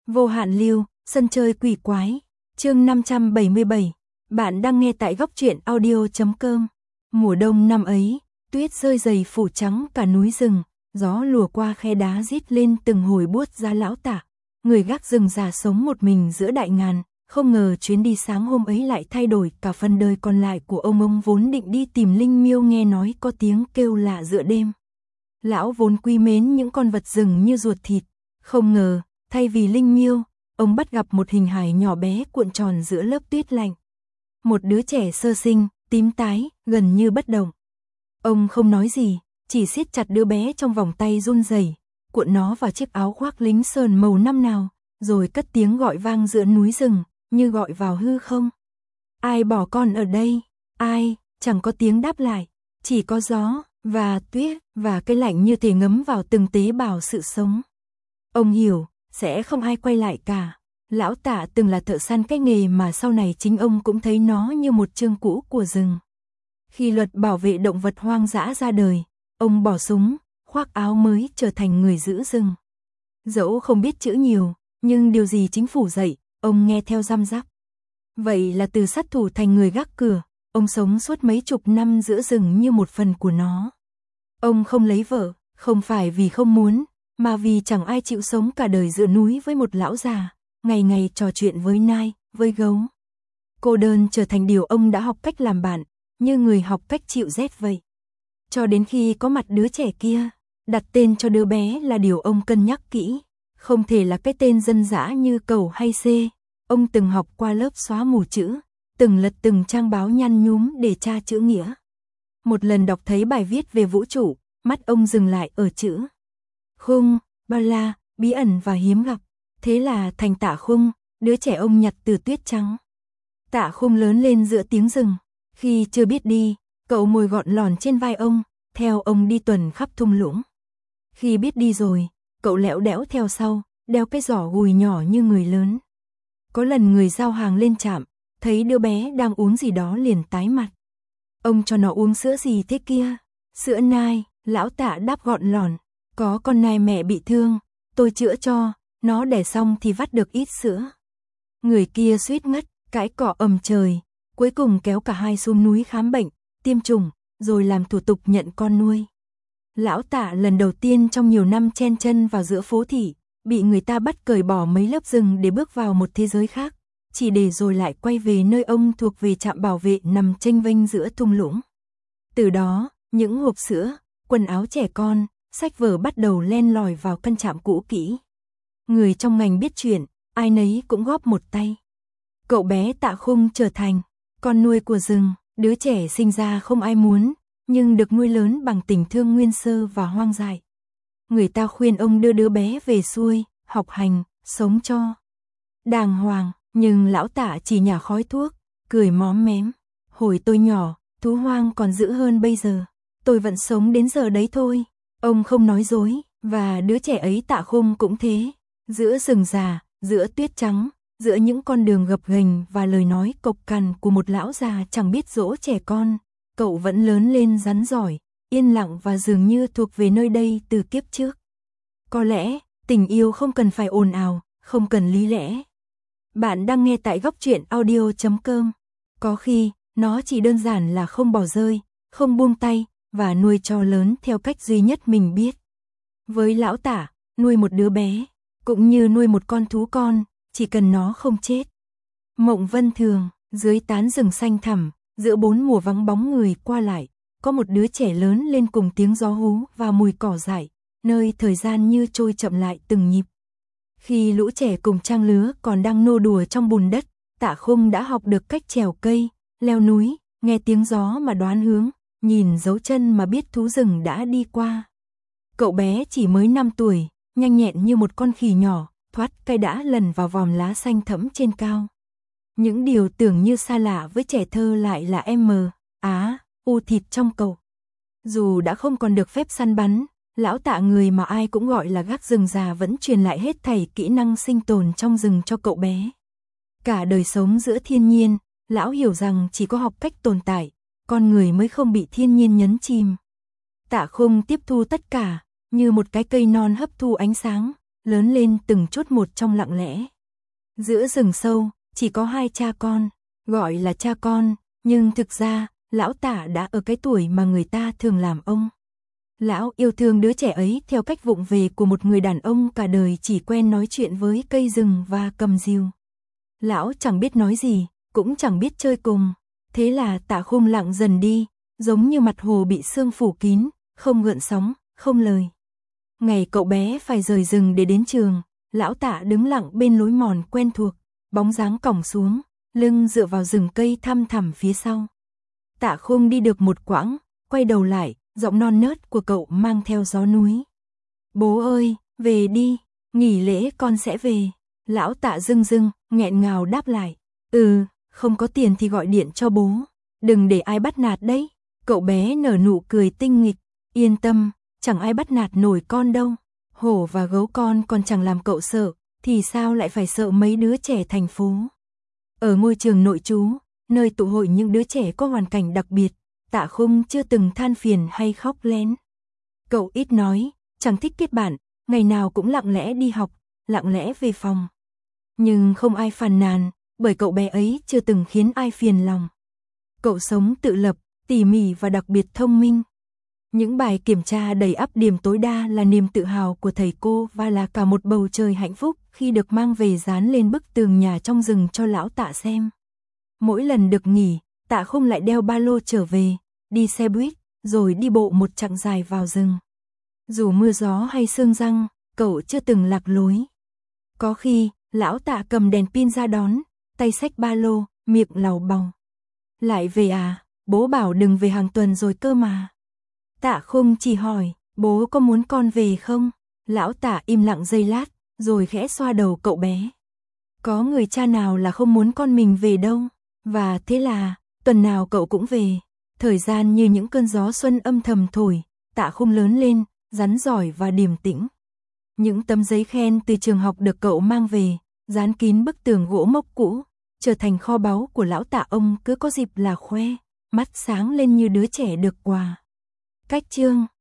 Vô hạn lưu, sân chơi quỷ quái, chương 577, bạn đang nghe tại góc truyện audio.com. Mùa đông năm ấy, tuyết rơi dày phủ trắng cả núi rừng, gió lùa qua khe đá rít lên từng hồi buốt ra lão Tả. Người gác rừng già sống một mình giữa đại ngàn, không ngờ chuyến đi sáng hôm ấy lại thay đổi cả phần đời còn lại của ông vốn định đi tìm linh miêu nghe nói có tiếng kêu lạ giữa đêm. Lão vốn quý mến những con vật rừng như ruột thịt, không ngờ, thay vì linh miêu, ông bắt gặp một hình hài nhỏ bé cuộn tròn giữa lớp tuyết lạnh. Một đứa trẻ sơ sinh, tím tái, gần như bất động. Ông không nói gì, chỉ siết chặt đứa bé trong vòng tay run rẩy, cuộn nó vào chiếc áo khoác lính sờn màu năm nào, rồi cất tiếng gọi vang giữa núi rừng, như gọi vào hư không. Ai bỏ con ở đây? Ai? Chẳng có tiếng đáp lại, chỉ có gió và tuyết và cái lạnh như thể ngấm vào từng tế bào sự sống. Ông hiểu, sẽ không ai quay lại cả. Lão Tả từng là thợ săn, cái nghề mà sau này chính ông cũng thấy nó như một chương cũ của rừng. Khi luật bảo vệ động vật hoang dã ra đời, ông bỏ súng, khoác áo mới trở thành người giữ rừng. Dẫu không biết chữ nhiều, nhưng điều gì chính phủ dạy, ông nghe theo răm rắp. Vậy là từ sát thủ thành người gác cửa, ông sống suốt mấy chục năm giữa rừng như một phần của nó. Ông không lấy vợ, không phải vì không muốn, mà vì chẳng ai chịu sống cả đời giữa núi với một lão già, ngày ngày trò chuyện với nai, với gấu. Cô đơn trở thành điều ông đã học cách làm bạn, như người học cách chịu rét vậy. Cho đến khi có mặt đứa trẻ kia, đặt tên cho đứa bé là điều ông cân nhắc kỹ, không thể là cái tên dân dã như Cầu hay C. Ông từng học qua lớp xóa mù chữ, từng lật từng trang báo nhăn nhúm để tra chữ nghĩa. Một lần đọc thấy bài viết về vũ trụ, mắt ông dừng lại ở chữ Khung, bao la, bí ẩn và hiếm gặp. Thế là thành Tạ Khung, đứa trẻ ông nhặt từ tuyết trắng. Tạ Khung lớn lên giữa tiếng rừng. Khi chưa biết đi, cậu ngồi gọn lòn trên vai ông, theo ông đi tuần khắp thung lũng. Khi biết đi rồi, cậu lẽo đẽo theo sau, đeo cái giỏ gùi nhỏ như người lớn. Có lần người giao hàng lên trạm, thấy đứa bé đang uống gì đó liền tái mặt. Ông cho nó uống sữa gì thế kia? Sữa nai, lão Tạ đáp gọn lòn. Có con nai mẹ bị thương, tôi chữa cho, nó đẻ xong thì vắt được ít sữa. Người kia suýt ngất, cãi cọ ầm trời, cuối cùng kéo cả hai xuống núi khám bệnh, tiêm chủng, rồi làm thủ tục nhận con nuôi. Lão Tạ lần đầu tiên trong nhiều năm chen chân vào giữa phố thị, bị người ta bắt cởi bỏ mấy lớp rừng để bước vào một thế giới khác, chỉ để rồi lại quay về nơi ông thuộc về trạm bảo vệ nằm chênh vênh giữa thung lũng. Từ đó, những hộp sữa, quần áo trẻ con, sách vở bắt đầu len lỏi vào căn trạm cũ kỹ. Người trong ngành biết chuyện, ai nấy cũng góp một tay. Cậu bé Tạ Khung trở thành con nuôi của rừng, đứa trẻ sinh ra không ai muốn, nhưng được nuôi lớn bằng tình thương nguyên sơ và hoang dại. Người ta khuyên ông đưa đứa bé về xuôi, học hành, sống cho đàng hoàng, nhưng lão Tạ chỉ nhả khói thuốc, cười móm mém. Hồi tôi nhỏ, thú hoang còn dữ hơn bây giờ, tôi vẫn sống đến giờ đấy thôi. Ông không nói dối, và đứa trẻ ấy Tạ Khung cũng thế. Giữa rừng già, giữa tuyết trắng, giữa những con đường gập ghềnh và lời nói cộc cằn của một lão già chẳng biết dỗ trẻ con, cậu vẫn lớn lên rắn giỏi, yên lặng và dường như thuộc về nơi đây từ kiếp trước. Có lẽ, tình yêu không cần phải ồn ào, không cần lý lẽ. Bạn đang nghe tại góc truyện audio.com. Có khi, nó chỉ đơn giản là không bỏ rơi, không buông tay, và nuôi cho lớn theo cách duy nhất mình biết. Với lão Tả, nuôi một đứa bé, cũng như nuôi một con thú con, chỉ cần nó không chết. Mộng Vân Thường, dưới tán rừng xanh thẳm, giữa bốn mùa vắng bóng người qua lại, có một đứa trẻ lớn lên cùng tiếng gió hú và mùi cỏ dại, nơi thời gian như trôi chậm lại từng nhịp. Khi lũ trẻ cùng trang lứa còn đang nô đùa trong bùn đất, Tạ Khung đã học được cách trèo cây, leo núi, nghe tiếng gió mà đoán hướng, nhìn dấu chân mà biết thú rừng đã đi qua. Cậu bé chỉ mới 5 tuổi, nhanh nhẹn như một con khỉ nhỏ, thoát cây đã lần vào vòm lá xanh thẫm trên cao. Những điều tưởng như xa lạ với trẻ thơ lại là u thịt trong cậu. Dù đã không còn được phép săn bắn, lão Tạ, người mà ai cũng gọi là gác rừng già, vẫn truyền lại hết thảy kỹ năng sinh tồn trong rừng cho cậu bé. Cả đời sống giữa thiên nhiên, lão hiểu rằng chỉ có học cách tồn tại, con người mới không bị thiên nhiên nhấn chìm. Tạ Khung tiếp thu tất cả, như một cái cây non hấp thu ánh sáng, lớn lên từng chút một trong lặng lẽ. Giữa rừng sâu, chỉ có hai cha con, gọi là cha con, nhưng thực ra, lão Tạ đã ở cái tuổi mà người ta thường làm ông. Lão yêu thương đứa trẻ ấy theo cách vụng về của một người đàn ông cả đời chỉ quen nói chuyện với cây rừng và cầm rìu. Lão chẳng biết nói gì, cũng chẳng biết chơi cùng, thế là Tạ Khung lặng dần đi, giống như mặt hồ bị sương phủ kín, không gợn sóng, không lời. Ngày cậu bé phải rời rừng để đến trường, lão Tạ đứng lặng bên lối mòn quen thuộc, bóng dáng còng xuống, lưng dựa vào rừng cây thăm thẳm phía sau. Tạ Khung đi được một quãng, quay đầu lại, giọng non nớt của cậu mang theo gió núi. Bố ơi, về đi, nghỉ lễ con sẽ về. Lão Tạ rưng rưng, nghẹn ngào đáp lại. Không có tiền thì gọi điện cho bố. Đừng để ai bắt nạt đấy. Cậu bé nở nụ cười tinh nghịch. Yên tâm, chẳng ai bắt nạt nổi con đâu. Hổ và gấu con còn chẳng làm cậu sợ, thì sao lại phải sợ mấy đứa trẻ thành phố. Ở ngôi trường nội trú, nơi tụ hội những đứa trẻ có hoàn cảnh đặc biệt, Tạ Khung chưa từng than phiền hay khóc lén. Cậu ít nói, chẳng thích kết bạn, ngày nào cũng lặng lẽ đi học, lặng lẽ về phòng. Nhưng không ai phàn nàn, bởi cậu bé ấy chưa từng khiến ai phiền lòng. Cậu sống tự lập, tỉ mỉ và đặc biệt thông minh. Những bài kiểm tra đầy ắp điểm tối đa là niềm tự hào của thầy cô và là cả một bầu trời hạnh phúc khi được mang về dán lên bức tường nhà trong rừng cho lão Tạ xem. Mỗi lần được nghỉ, Tạ Khung lại đeo ba lô trở về, đi xe buýt, rồi đi bộ một chặng dài vào rừng. Dù mưa gió hay sương giăng, cậu chưa từng lạc lối. Có khi, lão Tạ cầm đèn pin ra đón, tay xách ba lô, miệng làu bòng. Lại về à, bố bảo đừng về hàng tuần rồi cơ mà. Tạ Khung chỉ hỏi, bố có muốn con về không? Lão Tạ im lặng giây lát, rồi khẽ xoa đầu cậu bé. Có người cha nào là không muốn con mình về đâu. Và thế là, tuần nào cậu cũng về. Thời gian như những cơn gió xuân âm thầm thổi, Tạ Khung lớn lên, rắn giỏi và điềm tĩnh. Những tấm giấy khen từ trường học được cậu mang về, dán kín bức tường gỗ mốc cũ, trở thành kho báu của lão Tạ. Ông cứ có dịp là khoe, mắt sáng lên như đứa trẻ được quà. Cách chương